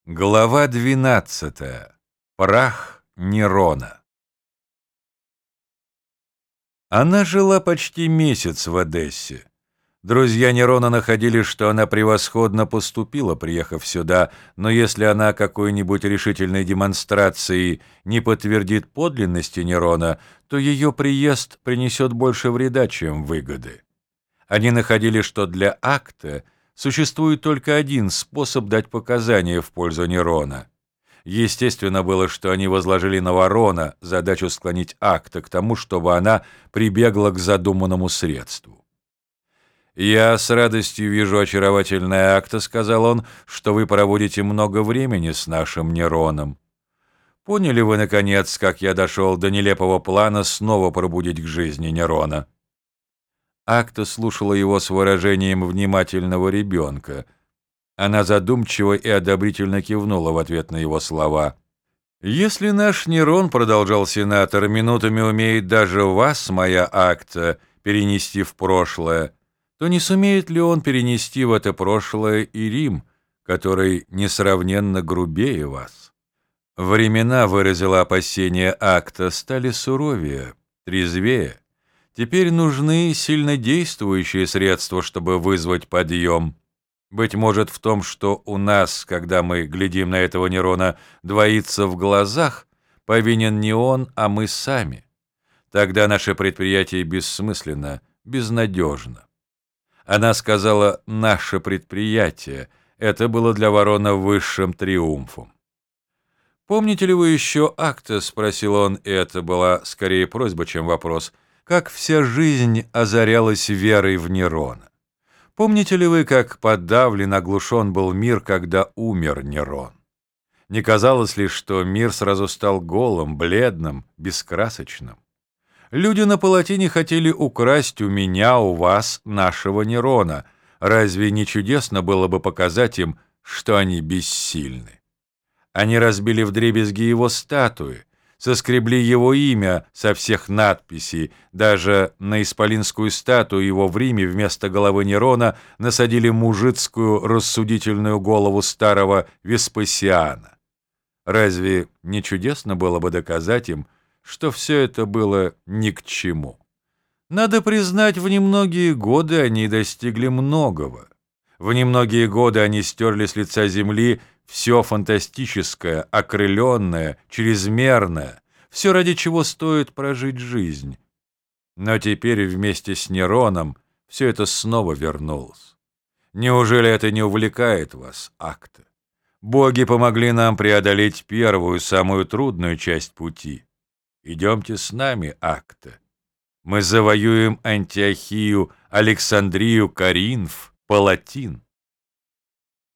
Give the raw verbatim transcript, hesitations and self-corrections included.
Глава двенадцатая. Прах Нерона. Она жила почти месяц в Одессе. Друзья Нерона находили, что она превосходно поступила, приехав сюда, но если она какой-нибудь решительной демонстрацией не подтвердит подлинности Нерона, то ее приезд принесет больше вреда, чем выгоды. Они находили, что для акта существует только один способ дать показания в пользу Нерона. Естественно было, что они возложили на Ворона задачу склонить акта к тому, чтобы она прибегла к задуманному средству. «Я с радостью вижу, очаровательная акта, — сказал он, — что вы проводите много времени с нашим Нероном. Поняли вы, наконец, как я дошел до нелепого плана снова пробудить к жизни Нерона?» Акта слушала его с выражением внимательного ребенка. Она задумчиво и одобрительно кивнула в ответ на его слова. «Если наш Нерон, — продолжал сенатор, — минутами умеет даже вас, моя Акта, перенести в прошлое, то не сумеет ли он перенести в это прошлое и Рим, который несравненно грубее вас?» Времена, выразила опасение Акта, стали суровее, трезвее. Теперь нужны сильнодействующие средства, чтобы вызвать подъем. Быть может, в том, что у нас, когда мы глядим на этого Нерона, двоится в глазах, повинен не он, а мы сами. Тогда наше предприятие бессмысленно, безнадежно. Она сказала «наше предприятие». Это было для Ворона высшим триумфом. «Помните ли вы еще акта?» — спросил он, и это была скорее просьба, чем вопрос. «Как вся жизнь озарялась верой в Нерона? Помните ли вы, как подавлен, оглушен был мир, когда умер Нерон? Не казалось ли, что мир сразу стал голым, бледным, бескрасочным? Люди на палатине хотели украсть у меня, у вас, нашего Нерона. Разве не чудесно было бы показать им, что они бессильны? Они разбили вдребезги его статуи, соскребли его имя со всех надписей, даже на исполинскую статую его в Риме вместо головы Нерона насадили мужицкую рассудительную голову старого Веспасиана. Разве не чудесно было бы доказать им, что все это было ни к чему? Надо признать, в немногие годы они достигли многого. В немногие годы они стерли с лица земли все фантастическое, окрыленное, чрезмерное, все, ради чего стоит прожить жизнь. Но теперь вместе с Нероном все это снова вернулось. Неужели это не увлекает вас, Акта? Боги помогли нам преодолеть первую, самую трудную часть пути. Идемте с нами, Акта. Мы завоюем Антиохию, Александрию, Коринф, Палатин.